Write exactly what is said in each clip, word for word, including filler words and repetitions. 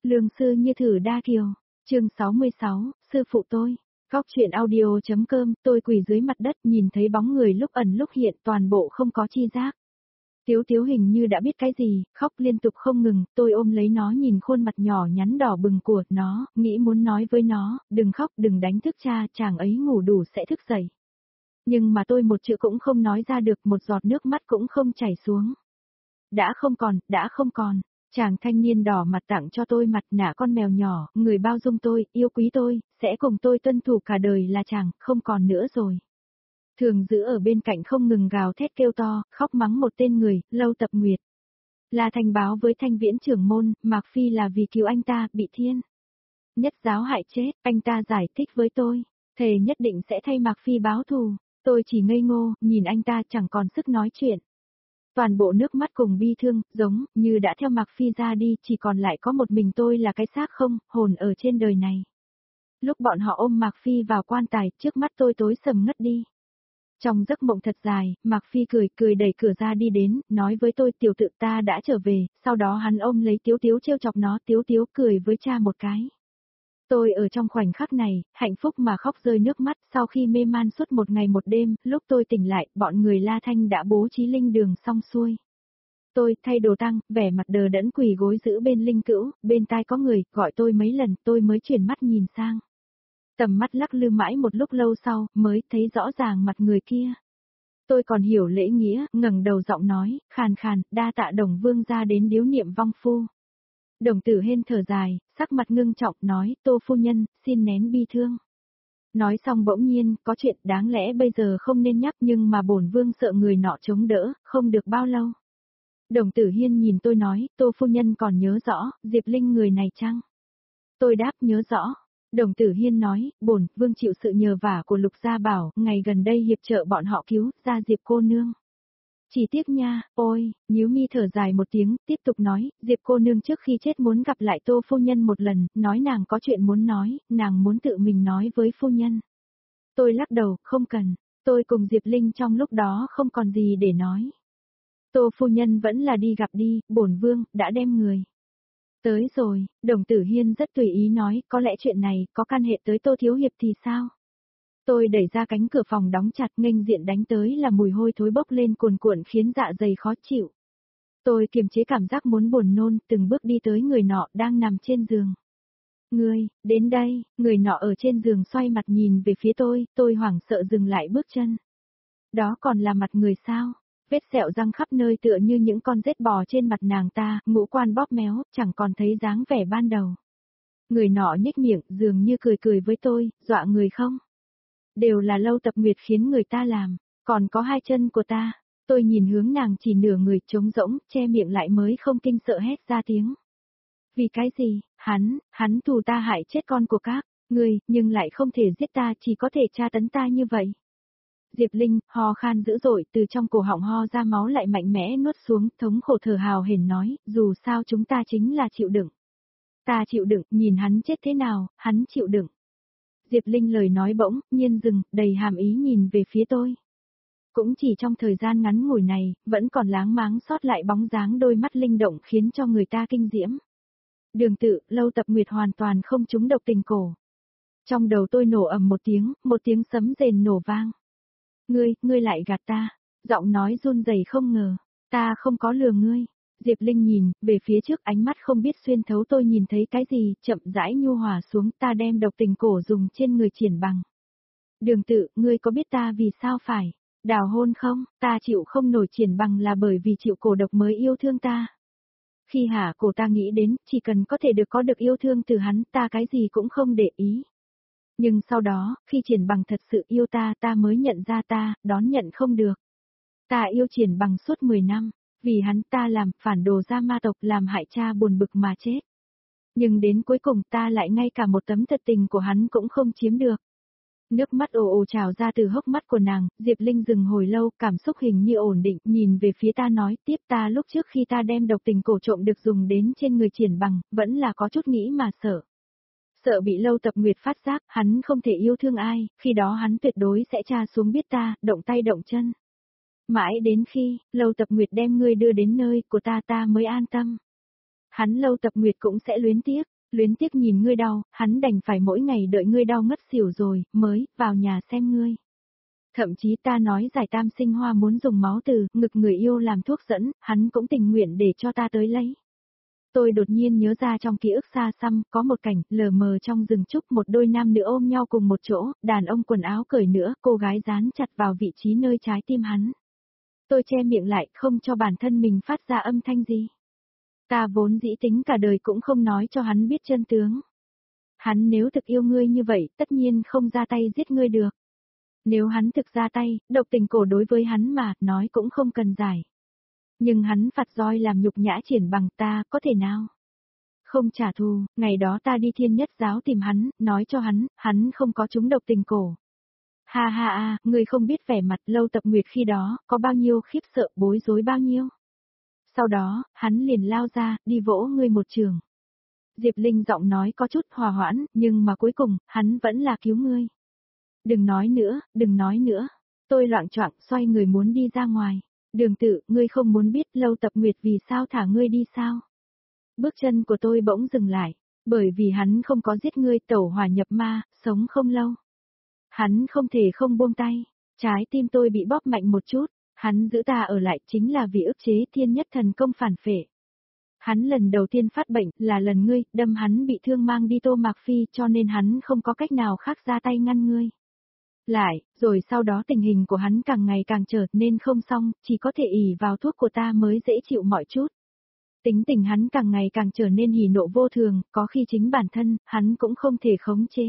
Lương sư như thử đa kiều, chương sáu mươi sáu, sư phụ tôi. Góc truyện audio.com, tôi quỳ dưới mặt đất nhìn thấy bóng người lúc ẩn lúc hiện toàn bộ không có chi giác. Tiếu Tiếu hình như đã biết cái gì, khóc liên tục không ngừng, tôi ôm lấy nó nhìn khuôn mặt nhỏ nhắn đỏ bừng của nó, nghĩ muốn nói với nó, đừng khóc đừng đánh thức cha, chàng ấy ngủ đủ sẽ thức dậy. Nhưng mà tôi một chữ cũng không nói ra được, một giọt nước mắt cũng không chảy xuống. Đã không còn, đã không còn. Chàng thanh niên đỏ mặt tặng cho tôi mặt nạ con mèo nhỏ, người bao dung tôi, yêu quý tôi, sẽ cùng tôi tuân thủ cả đời là chàng, không còn nữa rồi. Thường giữ ở bên cạnh không ngừng gào thét kêu to, khóc mắng một tên người, Lâu Tập Nguyệt. Là thành báo với Thanh Viễn trưởng môn, Mạc Phi là vì cứu anh ta, bị thiên nhất giáo hại chết, anh ta giải thích với tôi, thề nhất định sẽ thay Mạc Phi báo thù. Tôi chỉ ngây ngô, nhìn anh ta chẳng còn sức nói chuyện. Toàn bộ nước mắt cùng bi thương, giống như đã theo Mạc Phi ra đi, chỉ còn lại có một mình tôi là cái xác không, hồn ở trên đời này. Lúc bọn họ ôm Mạc Phi vào quan tài, trước mắt tôi tối sầm ngất đi. Trong giấc mộng thật dài, Mạc Phi cười, cười đẩy cửa ra đi đến, nói với tôi tiểu tự ta đã trở về, sau đó hắn ôm lấy Tiếu Tiếu trêu chọc nó, Tiếu Tiếu cười với cha một cái. Tôi ở trong khoảnh khắc này, hạnh phúc mà khóc rơi nước mắt, sau khi mê man suốt một ngày một đêm, lúc tôi tỉnh lại, bọn người La Thanh đã bố trí linh đường xong xuôi. Tôi thay đồ tăng, vẻ mặt đờ đẫn quỳ gối giữ bên linh cữu, bên tai có người, gọi tôi mấy lần, tôi mới chuyển mắt nhìn sang. Tầm mắt lắc lư mãi một lúc lâu sau, mới thấy rõ ràng mặt người kia. Tôi còn hiểu lễ nghĩa, ngẩng đầu giọng nói, khàn khàn, đa tạ Đồng Vương ra đến điếu niệm vong phu. Đồng Tử Hên thở dài, sắc mặt ngưng trọng, nói, Tô phu nhân, xin nén bi thương. Nói xong bỗng nhiên, có chuyện đáng lẽ bây giờ không nên nhắc nhưng mà bổn vương sợ người nọ chống đỡ, không được bao lâu. Đồng Tử Hiên nhìn tôi nói, Tô phu nhân còn nhớ rõ, Diệp Linh người này chăng? Tôi đáp nhớ rõ. Đồng Tử Hiên nói, bổn vương chịu sự nhờ vả của Lục Gia Bảo, ngày gần đây hiệp trợ bọn họ cứu ra Diệp cô nương. Chỉ tiếc nha, ôi, nhíu mi thở dài một tiếng, tiếp tục nói, Diệp cô nương trước khi chết muốn gặp lại Tô phu nhân một lần, nói nàng có chuyện muốn nói, nàng muốn tự mình nói với phu nhân. Tôi lắc đầu, không cần, tôi cùng Diệp Linh trong lúc đó không còn gì để nói. Tô phu nhân vẫn là đi gặp đi, bổn vương, đã đem người. Tới rồi, Đồng Tử Hiên rất tùy ý nói, có lẽ chuyện này có can hệ tới Tô Thiếu Hiệp thì sao? Tôi đẩy ra cánh cửa phòng đóng chặt, nghênh diện đánh tới là mùi hôi thối bốc lên cuồn cuộn khiến dạ dày khó chịu. Tôi kiềm chế cảm giác muốn buồn nôn, từng bước đi tới người nọ đang nằm trên giường. Ngươi, đến đây, người nọ ở trên giường xoay mặt nhìn về phía tôi, tôi hoảng sợ dừng lại bước chân. Đó còn là mặt người sao? Vết sẹo răng khắp nơi tựa như những con rết bò trên mặt nàng ta, ngũ quan bóp méo, chẳng còn thấy dáng vẻ ban đầu. Người nọ nhếch miệng, dường như cười cười với tôi, dọa người không? Đều là Lâu Tập Nguyệt khiến người ta làm, còn có hai chân của ta. Tôi nhìn hướng nàng chỉ nửa người trống rỗng, che miệng lại mới không kinh sợ hét ra tiếng. Vì cái gì, hắn, hắn thù ta hại chết con của các người, nhưng lại không thể giết ta, chỉ có thể tra tấn ta như vậy. Diệp Linh, ho khan dữ dội, từ trong cổ họng ho ra máu lại mạnh mẽ nuốt xuống, thống khổ thở hào hển nói, dù sao chúng ta chính là chịu đựng. Ta chịu đựng, nhìn hắn chết thế nào, hắn chịu đựng. Diệp Linh lời nói bỗng nhiên dừng, đầy hàm ý nhìn về phía tôi. Cũng chỉ trong thời gian ngắn ngủi này, vẫn còn láng máng sót lại bóng dáng đôi mắt linh động khiến cho người ta kinh diễm. Đường Tự, Lâu Tập Nguyệt hoàn toàn không trúng độc tình cổ. Trong đầu tôi nổ ầm một tiếng, một tiếng sấm rền nổ vang. Ngươi, ngươi lại gạt ta. Giọng nói run rẩy không ngờ. Ta không có lừa ngươi. Diệp Linh nhìn, về phía trước ánh mắt không biết xuyên thấu tôi nhìn thấy cái gì, chậm rãi nhu hòa xuống ta đem độc tình cổ dùng trên người triển bằng. Đường Tự, ngươi có biết ta vì sao phải đào hôn không? Ta chịu không nổi triển bằng là bởi vì chịu cổ độc mới yêu thương ta. Khi hạ cổ ta nghĩ đến, chỉ cần có thể được có được yêu thương từ hắn, ta cái gì cũng không để ý. Nhưng sau đó, khi triển bằng thật sự yêu ta, ta mới nhận ra ta, đón nhận không được. Ta yêu triển bằng suốt mười năm, vì hắn ta làm phản đồ gia ma tộc làm hại cha buồn bực mà chết. Nhưng đến cuối cùng ta lại ngay cả một tấm thật tình của hắn cũng không chiếm được. Nước mắt ồ ồ trào ra từ hốc mắt của nàng, Diệp Linh dừng hồi lâu, cảm xúc hình như ổn định, nhìn về phía ta nói tiếp ta lúc trước khi ta đem độc tình cổ trộm được dùng đến trên người triển bằng, vẫn là có chút nghĩ mà sợ. Sợ bị Lâu Tập Nguyệt phát giác, hắn không thể yêu thương ai, khi đó hắn tuyệt đối sẽ tra xuống biết ta, động tay động chân. Mãi đến khi, Lâu Tập Nguyệt đem ngươi đưa đến nơi của ta ta mới an tâm. Hắn Lâu Tập Nguyệt cũng sẽ luyến tiếc, Luyến tiếc nhìn ngươi đau, hắn đành phải mỗi ngày đợi ngươi đau ngất xỉu rồi, mới, vào nhà xem ngươi. Thậm chí ta nói giải tam sinh hoa muốn dùng máu từ, ngực người yêu làm thuốc dẫn, hắn cũng tình nguyện để cho ta tới lấy. Tôi đột nhiên nhớ ra trong ký ức xa xăm, có một cảnh, lờ mờ trong rừng trúc một đôi nam nữ ôm nhau cùng một chỗ, đàn ông quần áo cởi nữa, cô gái dán chặt vào vị trí nơi trái tim hắn. Tôi che miệng lại, không cho bản thân mình phát ra âm thanh gì. Ta vốn dĩ tính cả đời cũng không nói cho hắn biết chân tướng. Hắn nếu thực yêu ngươi như vậy, tất nhiên không ra tay giết ngươi được. Nếu hắn thực ra tay, độc tình cổ đối với hắn mà, nói cũng không cần giải. Nhưng hắn phạt roi làm nhục nhã triển bằng ta, có thể nào? Không trả thù, ngày đó ta đi thiên nhất giáo tìm hắn, nói cho hắn, hắn không có trúng độc tình cổ. Ha ha ha, ngươi không biết vẻ mặt Lâu Tập Nguyệt khi đó, có bao nhiêu khiếp sợ bối rối bao nhiêu. Sau đó, hắn liền lao ra, đi vỗ ngươi một trường. Diệp Linh giọng nói có chút hòa hoãn, nhưng mà cuối cùng, hắn vẫn là cứu ngươi. Đừng nói nữa, đừng nói nữa. Tôi loạng choạng xoay người muốn đi ra ngoài. Đường Tự, ngươi không muốn biết Lâu Tập Nguyệt vì sao thả ngươi đi sao? Bước chân của tôi bỗng dừng lại, bởi vì hắn không có giết ngươi tẩu hỏa nhập ma, sống không lâu. Hắn không thể không buông tay, trái tim tôi bị bóp mạnh một chút, hắn giữ ta ở lại chính là vì ức chế thiên nhất thần công phản phệ. Hắn lần đầu tiên phát bệnh là lần ngươi đâm hắn bị thương mang đi Tô Mạc Phi cho nên hắn không có cách nào khác ra tay ngăn ngươi. Lại, rồi sau đó tình hình của hắn càng ngày càng trở nên không xong, chỉ có thể ỷ vào thuốc của ta mới dễ chịu mọi chút. Tính tình hắn càng ngày càng trở nên hỉ nộ vô thường, có khi chính bản thân, hắn cũng không thể khống chế.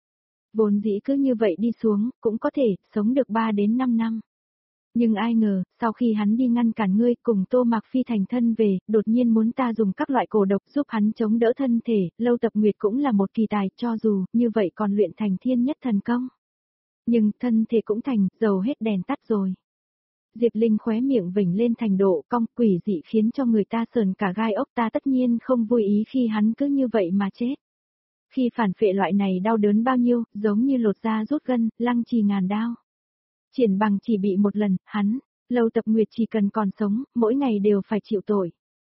Vốn dĩ cứ như vậy đi xuống, cũng có thể, sống được ba đến năm năm. Nhưng ai ngờ, sau khi hắn đi ngăn cản ngươi cùng Tô Mạc Phi thành thân về, đột nhiên muốn ta dùng các loại cổ độc giúp hắn chống đỡ thân thể, Lâu Tập Nguyệt cũng là một kỳ tài, cho dù, như vậy còn luyện thành thiên nhất thần công. Nhưng, thân thể cũng thành, dầu hết đèn tắt rồi. Diệp Linh khóe miệng vểnh lên thành độ cong quỷ dị khiến cho người ta sờn cả gai ốc, ta tất nhiên không vui ý khi hắn cứ như vậy mà chết. Khi phản phệ loại này đau đớn bao nhiêu, giống như lột da rút gân, lăng trì ngàn đao. Triển bằng chỉ bị một lần, hắn, Lâu Tập Nguyệt chỉ cần còn sống, mỗi ngày đều phải chịu tội.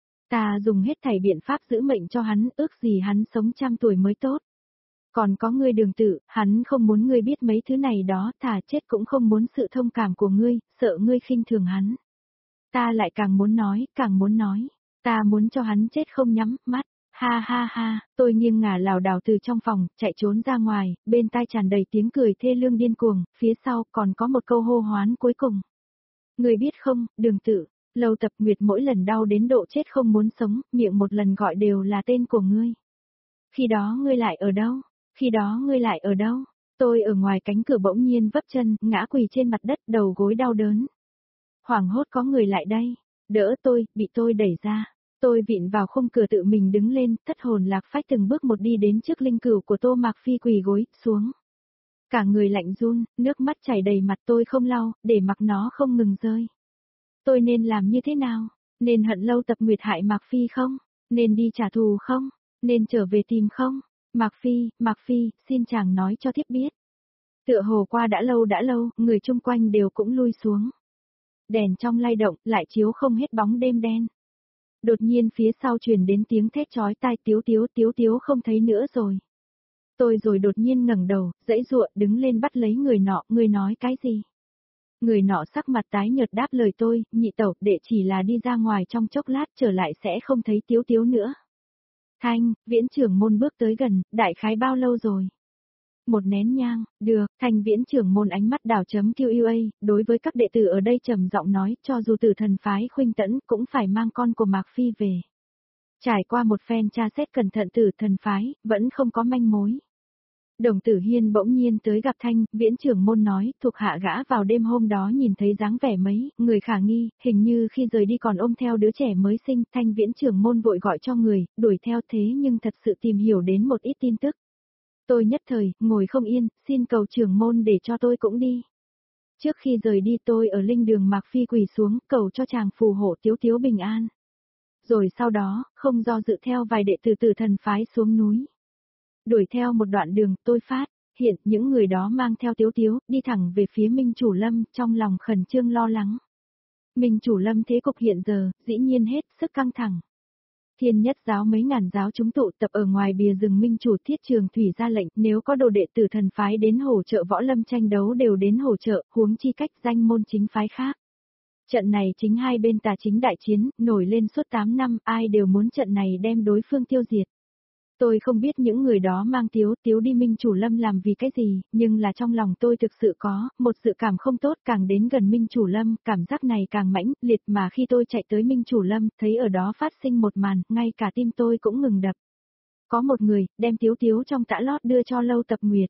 Ta dùng hết thảy biện pháp giữ mệnh cho hắn, ước gì hắn sống trăm tuổi mới tốt. Còn có ngươi Đường Tự, hắn không muốn ngươi biết mấy thứ này đó, thà chết cũng không muốn sự thông cảm của ngươi, sợ ngươi khinh thường hắn. Ta lại càng muốn nói, càng muốn nói, ta muốn cho hắn chết không nhắm mắt. Ha ha ha, tôi nghiêng ngả lảo đảo từ trong phòng, chạy trốn ra ngoài, bên tai tràn đầy tiếng cười thê lương điên cuồng, phía sau còn có một câu hô hoán cuối cùng. Người biết không, Đường Tự, Lâu Tập Nguyệt mỗi lần đau đến độ chết không muốn sống, miệng một lần gọi đều là tên của ngươi. Khi đó ngươi lại ở đâu? Khi đó ngươi lại ở đâu? Tôi ở ngoài cánh cửa bỗng nhiên vấp chân, ngã quỳ trên mặt đất, đầu gối đau đớn. Hoảng hốt có người lại đây, đỡ tôi, bị tôi đẩy ra. Tôi vịn vào khung cửa tự mình đứng lên, thất hồn lạc phách từng bước một đi đến trước linh cửu của Tô Mạc Phi quỳ gối, xuống. Cả người lạnh run, nước mắt chảy đầy mặt tôi không lau, để mặc nó không ngừng rơi. Tôi nên làm như thế nào? Nên hận Lâu Tập Nguyệt hại Mạc Phi không? Nên đi trả thù không? Nên trở về tìm không? Mạc Phi, Mạc Phi, xin chàng nói cho thiếp biết. Tựa hồ qua đã lâu đã lâu, người chung quanh đều cũng lui xuống. Đèn trong lay động, lại chiếu không hết bóng đêm đen. Đột nhiên phía sau truyền đến tiếng thét chói tai Tiếu Tiếu Tiếu Tiếu không thấy nữa rồi. Tôi rồi đột nhiên ngẩng đầu, dãy dụa đứng lên bắt lấy người nọ, người nói cái gì? Người nọ sắc mặt tái nhợt đáp lời tôi, nhị tẩu, đệ chỉ là đi ra ngoài trong chốc lát trở lại sẽ không thấy Tiếu Tiếu nữa. Thanh, Viễn trưởng môn bước tới gần, đại khái bao lâu rồi? Một nén nhang, được, Thanh Viễn trưởng môn ánh mắt đảo chấm quy a, đối với các đệ tử ở đây trầm giọng nói, cho dù tử thần phái Khuynh Tẫn cũng phải mang con của Mạc Phi về. Trải qua một phen tra xét cẩn thận tử thần phái, vẫn không có manh mối. Đồng Tử Hiên bỗng nhiên tới gặp Thanh, Viễn trưởng môn nói, thuộc hạ gã vào đêm hôm đó nhìn thấy dáng vẻ mấy, người khả nghi, hình như khi rời đi còn ôm theo đứa trẻ mới sinh, Thanh Viễn trưởng môn vội gọi cho người, đuổi theo thế nhưng thật sự tìm hiểu đến một ít tin tức. Tôi nhất thời, ngồi không yên, xin cầu trưởng môn để cho tôi cũng đi. Trước khi rời đi tôi ở linh đường Mạc Phi quỳ xuống, cầu cho chàng phù hộ Tiếu Tiếu bình an. Rồi sau đó, không do dự theo vài đệ tử tử thần phái xuống núi. Đuổi theo một đoạn đường, tôi phát, hiện những người đó mang theo Tiếu Tiếu, đi thẳng về phía Minh Chủ Lâm, trong lòng khẩn trương lo lắng. Minh Chủ Lâm thế cục hiện giờ, dĩ nhiên hết sức căng thẳng. Thiên Nhất giáo mấy ngàn giáo chúng tụ tập ở ngoài bìa rừng, minh chủ Thiết Trường Thủy ra lệnh, nếu có đồ đệ tử thần phái đến hỗ trợ võ lâm tranh đấu đều đến hỗ trợ, huống chi cách danh môn chính phái khác. Trận này chính hai bên tà chính đại chiến, nổi lên suốt tám năm, ai đều muốn trận này đem đối phương tiêu diệt. Tôi không biết những người đó mang Tiếu Tiếu đi Minh Chủ Lâm làm vì cái gì, nhưng là trong lòng tôi thực sự có, một sự cảm không tốt, càng đến gần Minh Chủ Lâm, cảm giác này càng mãnh liệt, mà khi tôi chạy tới Minh Chủ Lâm, thấy ở đó phát sinh một màn, ngay cả tim tôi cũng ngừng đập. Có một người, đem Tiếu Tiếu trong tã lót đưa cho Lâu Tập Nguyệt.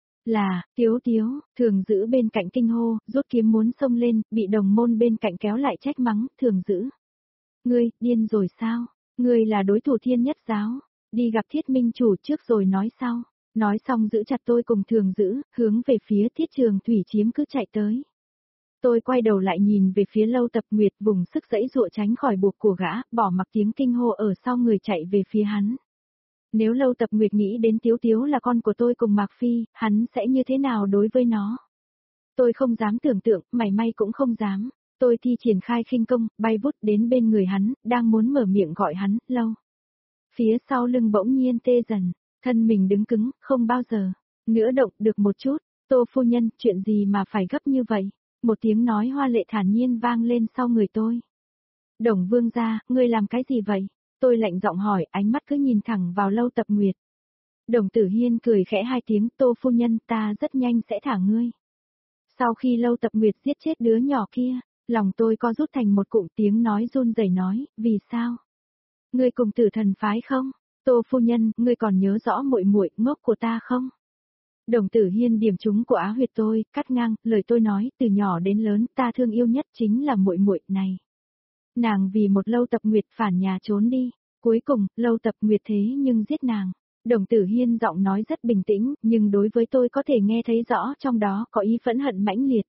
Là, Tiếu Tiếu, Thường Dữ bên cạnh kinh hô, rút kiếm muốn xông lên, bị đồng môn bên cạnh kéo lại trách mắng, Thường Dữ. Ngươi, điên rồi sao? Ngươi là đối thủ Thiên Nhất giáo. Đi gặp Thiết Minh Chủ trước rồi nói sau. Nói xong giữ chặt tôi cùng Thường Dữ, hướng về phía Thiết Trường Thủy chiếm cứ chạy tới. Tôi quay đầu lại nhìn về phía Lâu Tập Nguyệt, vùng sức dãy dụa tránh khỏi buộc của gã, bỏ mặc tiếng kinh hô ở sau người chạy về phía hắn. Nếu Lâu Tập Nguyệt nghĩ đến Tiếu Tiếu là con của tôi cùng Mạc Phi, hắn sẽ như thế nào đối với nó? Tôi không dám tưởng tượng, mảy may cũng không dám. Tôi thi triển khai khinh công, bay vút đến bên người hắn, đang muốn mở miệng gọi hắn, Lâu. Phía sau lưng bỗng nhiên tê dần, thân mình đứng cứng, không bao giờ nữa động được một chút. Tô phu nhân, chuyện gì mà phải gấp như vậy? Một tiếng nói hoa lệ thản nhiên vang lên sau người tôi. Đồng Vương gia, ngươi làm cái gì vậy? Tôi lạnh giọng hỏi, ánh mắt cứ nhìn thẳng vào Lâu Tập Nguyệt. Đồng Tử Hiên cười khẽ hai tiếng, Tô phu nhân, ta rất nhanh sẽ thả ngươi. Sau khi Lâu Tập Nguyệt giết chết đứa nhỏ kia, lòng tôi co rút thành một cụm, tiếng nói run rẩy nói, vì sao? Ngươi cùng Tử Thần phái không? Tô phu nhân, ngươi còn nhớ rõ muội muội ngốc của ta không? Đồng Tử Hiên điểm trúng của á huyệt tôi, cắt ngang, lời tôi nói, từ nhỏ đến lớn, ta thương yêu nhất chính là muội muội này. Nàng vì một Lâu Tập Nguyệt phản nhà trốn đi, cuối cùng, Lâu Tập Nguyệt thế nhưng giết nàng. Đồng Tử Hiên giọng nói rất bình tĩnh, nhưng đối với tôi có thể nghe thấy rõ trong đó có ý phẫn hận mãnh liệt.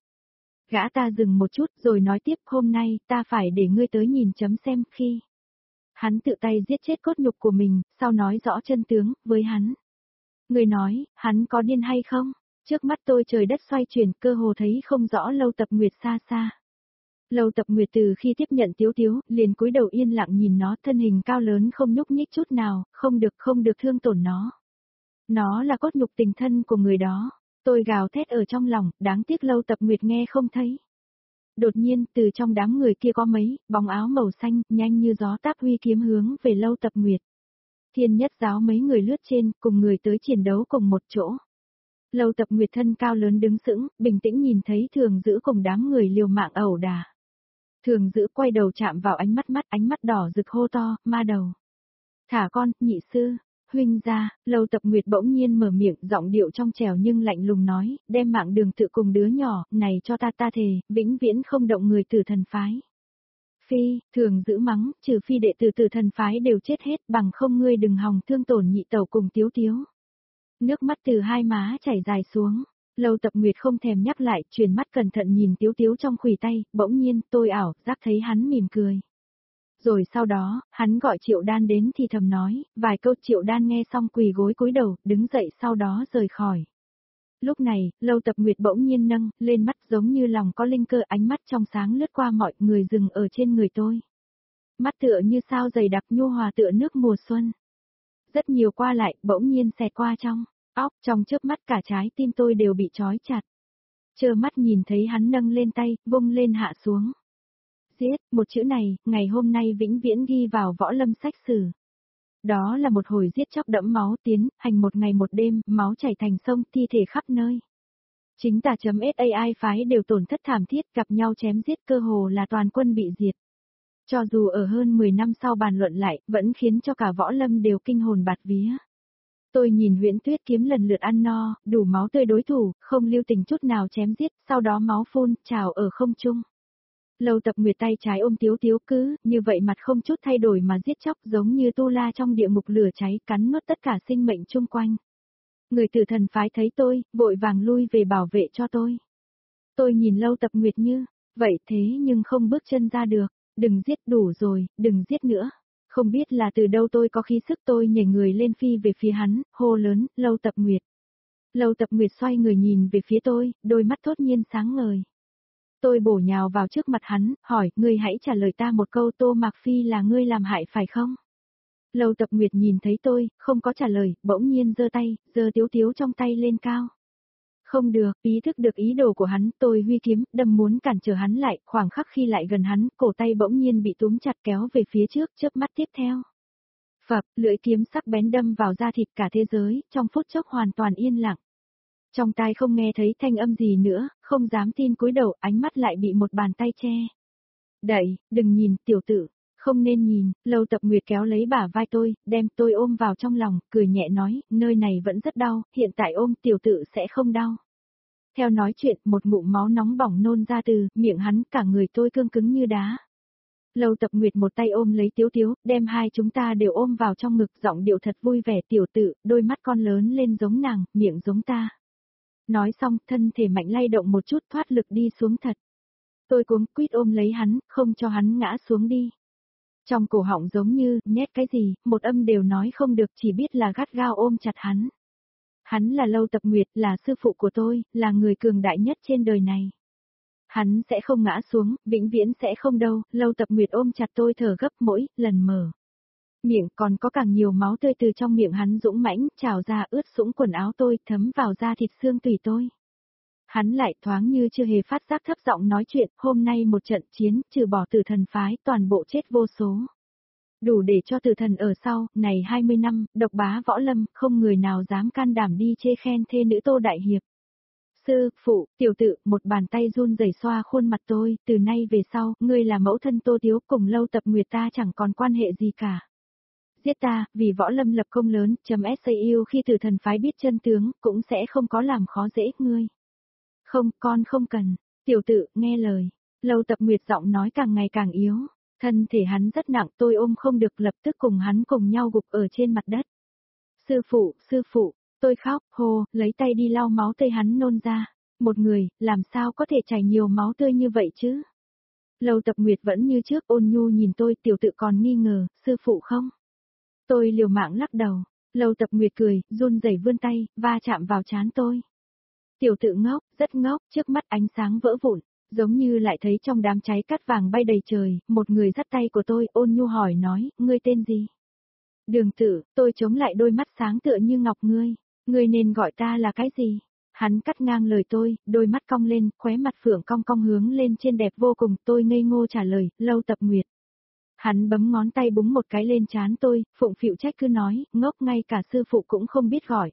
Gã ta dừng một chút rồi nói tiếp, hôm nay ta phải để ngươi tới nhìn chấm xem khi. Hắn tự tay giết chết cốt nhục của mình, sau nói rõ chân tướng với hắn. Người nói, hắn có điên hay không? Trước mắt tôi trời đất xoay chuyển, cơ hồ thấy không rõ Lâu Tập Nguyệt xa xa. Lâu Tập Nguyệt từ khi tiếp nhận Tiếu Tiếu, liền cúi đầu yên lặng nhìn nó, thân hình cao lớn không nhúc nhích chút nào, không được không được thương tổn nó. Nó là cốt nhục tình thân của người đó. Tôi gào thét ở trong lòng, đáng tiếc Lâu Tập Nguyệt nghe không thấy. Đột nhiên, từ trong đám người kia có mấy, bóng áo màu xanh, nhanh như gió táp huy kiếm hướng về Lâu Tập Nguyệt. Thiên Nhất giáo mấy người lướt trên, cùng người tới chiến đấu cùng một chỗ. Lâu Tập Nguyệt thân cao lớn đứng sững, bình tĩnh nhìn thấy Thường Dữ cùng đám người liều mạng ẩu đả. Thường Dữ quay đầu chạm vào ánh mắt mắt, ánh mắt đỏ rực hô to, ma đầu. Thả con, nhị sư, huynh ra, Lâu Tập Nguyệt bỗng nhiên mở miệng, giọng điệu trong trẻo nhưng lạnh lùng nói, đem mạng Đường Tự cùng đứa nhỏ, này cho ta ta thề, vĩnh viễn không động người Tử Thần phái. Phi, Thường Dữ mắng, trừ phi đệ tử Tử Thần phái đều chết hết, bằng không ngươi đừng hòng thương tổn nhị tẩu cùng Tiếu Tiếu. Nước mắt từ hai má chảy dài xuống. Lâu Tập Nguyệt không thèm nhắc lại, chuyển mắt cẩn thận nhìn Tiếu Tiếu trong khuỷu tay, bỗng nhiên, tôi ảo, giác thấy hắn mỉm cười. Rồi sau đó, hắn gọi Triệu Đan đến thì thầm nói, vài câu. Triệu Đan nghe xong quỳ gối cúi đầu, đứng dậy sau đó rời khỏi. Lúc này, Lâu Tập Nguyệt bỗng nhiên nâng lên mắt giống như lòng có linh cơ, ánh mắt trong sáng lướt qua mọi người dừng ở trên người tôi. Mắt tựa như sao dày đặc nhu hòa tựa nước mùa xuân. Rất nhiều qua lại, bỗng nhiên xẹt qua trong óc, trong chớp mắt cả trái tim tôi đều bị trói chặt. Trơ mắt nhìn thấy hắn nâng lên tay, vung lên hạ xuống. Giết, một chữ này, ngày hôm nay vĩnh viễn ghi vào võ lâm sách sử. Đó là một hồi giết chóc đẫm máu tiến, hành một ngày một đêm, máu chảy thành sông, thi thể khắp nơi. Chính tà.sai phái đều tổn thất thảm thiết, gặp nhau chém giết, cơ hồ là toàn quân bị diệt. Cho dù ở hơn mười năm sau bàn luận lại, vẫn khiến cho cả võ lâm đều kinh hồn bạt vía. Tôi nhìn Huyễn Tuyết kiếm lần lượt ăn no, đủ máu tươi đối thủ, không lưu tình chút nào chém giết, sau đó máu phun, trào ở không trung. Lâu Tập Nguyệt tay trái ôm Tiếu Tiếu cứ, như vậy mặt không chút thay đổi mà giết chóc, giống như tu la trong địa ngục lửa cháy, cắn nuốt tất cả sinh mệnh chung quanh. Người Tử Thần phái thấy tôi, vội vàng lui về bảo vệ cho tôi. Tôi nhìn Lâu Tập Nguyệt như, vậy thế nhưng không bước chân ra được, đừng giết, đủ rồi, đừng giết nữa. Không biết là từ đâu tôi có khí sức, tôi nhảy người lên phi về phía hắn, hô lớn, Lâu Tập Nguyệt. Lâu Tập Nguyệt xoay người nhìn về phía tôi, đôi mắt thốt nhiên sáng ngời. Tôi bổ nhào vào trước mặt hắn, hỏi, ngươi hãy trả lời ta một câu, Tô Mạc Phi là ngươi làm hại phải không? Lâu Tập Nguyệt nhìn thấy tôi, không có trả lời, bỗng nhiên giơ tay, giơ tiếu tiếu trong tay lên cao. Không được, ý thức được ý đồ của hắn, tôi huy kiếm, đâm muốn cản trở hắn lại, khoảng khắc khi lại gần hắn, cổ tay bỗng nhiên bị túm chặt kéo về phía trước, chớp mắt tiếp theo. Phập, lưỡi kiếm sắc bén đâm vào da thịt cả thế giới, trong phút chốc hoàn toàn yên lặng. Trong tai không nghe thấy thanh âm gì nữa, không dám tin cúi đầu, ánh mắt lại bị một bàn tay che. Đẩy, đừng nhìn, tiểu tử, không nên nhìn. Lâu Tập Nguyệt kéo lấy bả vai tôi, đem tôi ôm vào trong lòng, cười nhẹ nói, nơi này vẫn rất đau, hiện tại ôm tiểu tử sẽ không đau. Theo nói chuyện, một ngụm máu nóng bỏng nôn ra từ miệng hắn, cả người tôi cương cứng như đá. Lâu Tập Nguyệt một tay ôm lấy Tiếu Tiếu, đem hai chúng ta đều ôm vào trong ngực, giọng điệu thật vui vẻ, tiểu tử, đôi mắt con lớn lên giống nàng, miệng giống ta. Nói xong, thân thể mạnh lay động một chút, thoát lực đi xuống thật. Tôi cuống quýt ôm lấy hắn, không cho hắn ngã xuống đi. Trong cổ họng giống như, nhét cái gì, một âm đều nói không được, chỉ biết là gắt gao ôm chặt hắn. Hắn là Lâu Tập Nguyệt, là sư phụ của tôi, là người cường đại nhất trên đời này. Hắn sẽ không ngã xuống, vĩnh viễn sẽ không đâu. Lâu Tập Nguyệt ôm chặt tôi thở gấp mỗi lần mở miệng, còn có càng nhiều máu tươi từ trong miệng hắn dũng mãnh trào ra, ướt sũng quần áo tôi, thấm vào da thịt xương tùy tôi. Hắn lại thoáng như chưa hề phát giác, thấp giọng nói chuyện, hôm nay một trận chiến, trừ bỏ Tử Thần phái, toàn bộ chết vô số. Đủ để cho Tử Thần ở sau, này hai mươi năm, độc bá võ lâm, không người nào dám can đảm đi chê khen thê nữ Tô đại hiệp. Sư, phụ, tiểu tự, một bàn tay run rẩy xoa khuôn mặt tôi, từ nay về sau, ngươi là mẫu thân Tô Tiếu, cùng Lâu Tập Nguyệt ta chẳng còn quan hệ gì cả. Giết ta, vì võ lâm lập công lớn, chấm sau khi Tử Thần phái biết chân tướng, cũng sẽ không có làm khó dễ ngươi. Không, con không cần, tiểu tự, nghe lời. Lâu Tập Nguyệt giọng nói càng ngày càng yếu, thân thể hắn rất nặng, tôi ôm không được, lập tức cùng hắn cùng nhau gục ở trên mặt đất. Sư phụ, sư phụ, tôi khóc, hô, lấy tay đi lau máu tươi hắn nôn ra. Một người, làm sao có thể chảy nhiều máu tươi như vậy chứ? Lâu Tập Nguyệt vẫn như trước ôn nhu nhìn tôi, tiểu tự còn nghi ngờ, sư phụ không? Tôi liều mạng lắc đầu. Lâu Tập Nguyệt cười, run rẩy vươn tay, va chạm vào trán tôi. Tiểu tự ngốc, rất ngốc, trước mắt ánh sáng vỡ vụn, giống như lại thấy trong đám cháy cát vàng bay đầy trời, một người dắt tay của tôi, ôn nhu hỏi nói, ngươi tên gì? Đường Tử, tôi chống lại đôi mắt sáng tựa như ngọc ngươi, ngươi nên gọi ta là cái gì? Hắn cắt ngang lời tôi, đôi mắt cong lên, khóe mặt phượng cong cong hướng lên trên đẹp vô cùng, tôi ngây ngô trả lời, Lâu Tập Nguyệt. Hắn bấm ngón tay búng một cái lên trán tôi, phụng phịu trách cứ nói, ngốc ngay cả sư phụ cũng không biết gọi.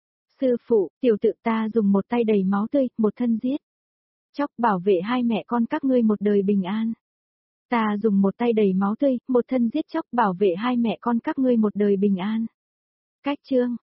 Sư phụ, tiểu tự ta dùng một tay đầy máu tươi, một thân giết chóc bảo vệ hai mẹ con các ngươi một đời bình an. Ta dùng một tay đầy máu tươi, một thân giết chóc bảo vệ hai mẹ con các ngươi một đời bình an. Cách chương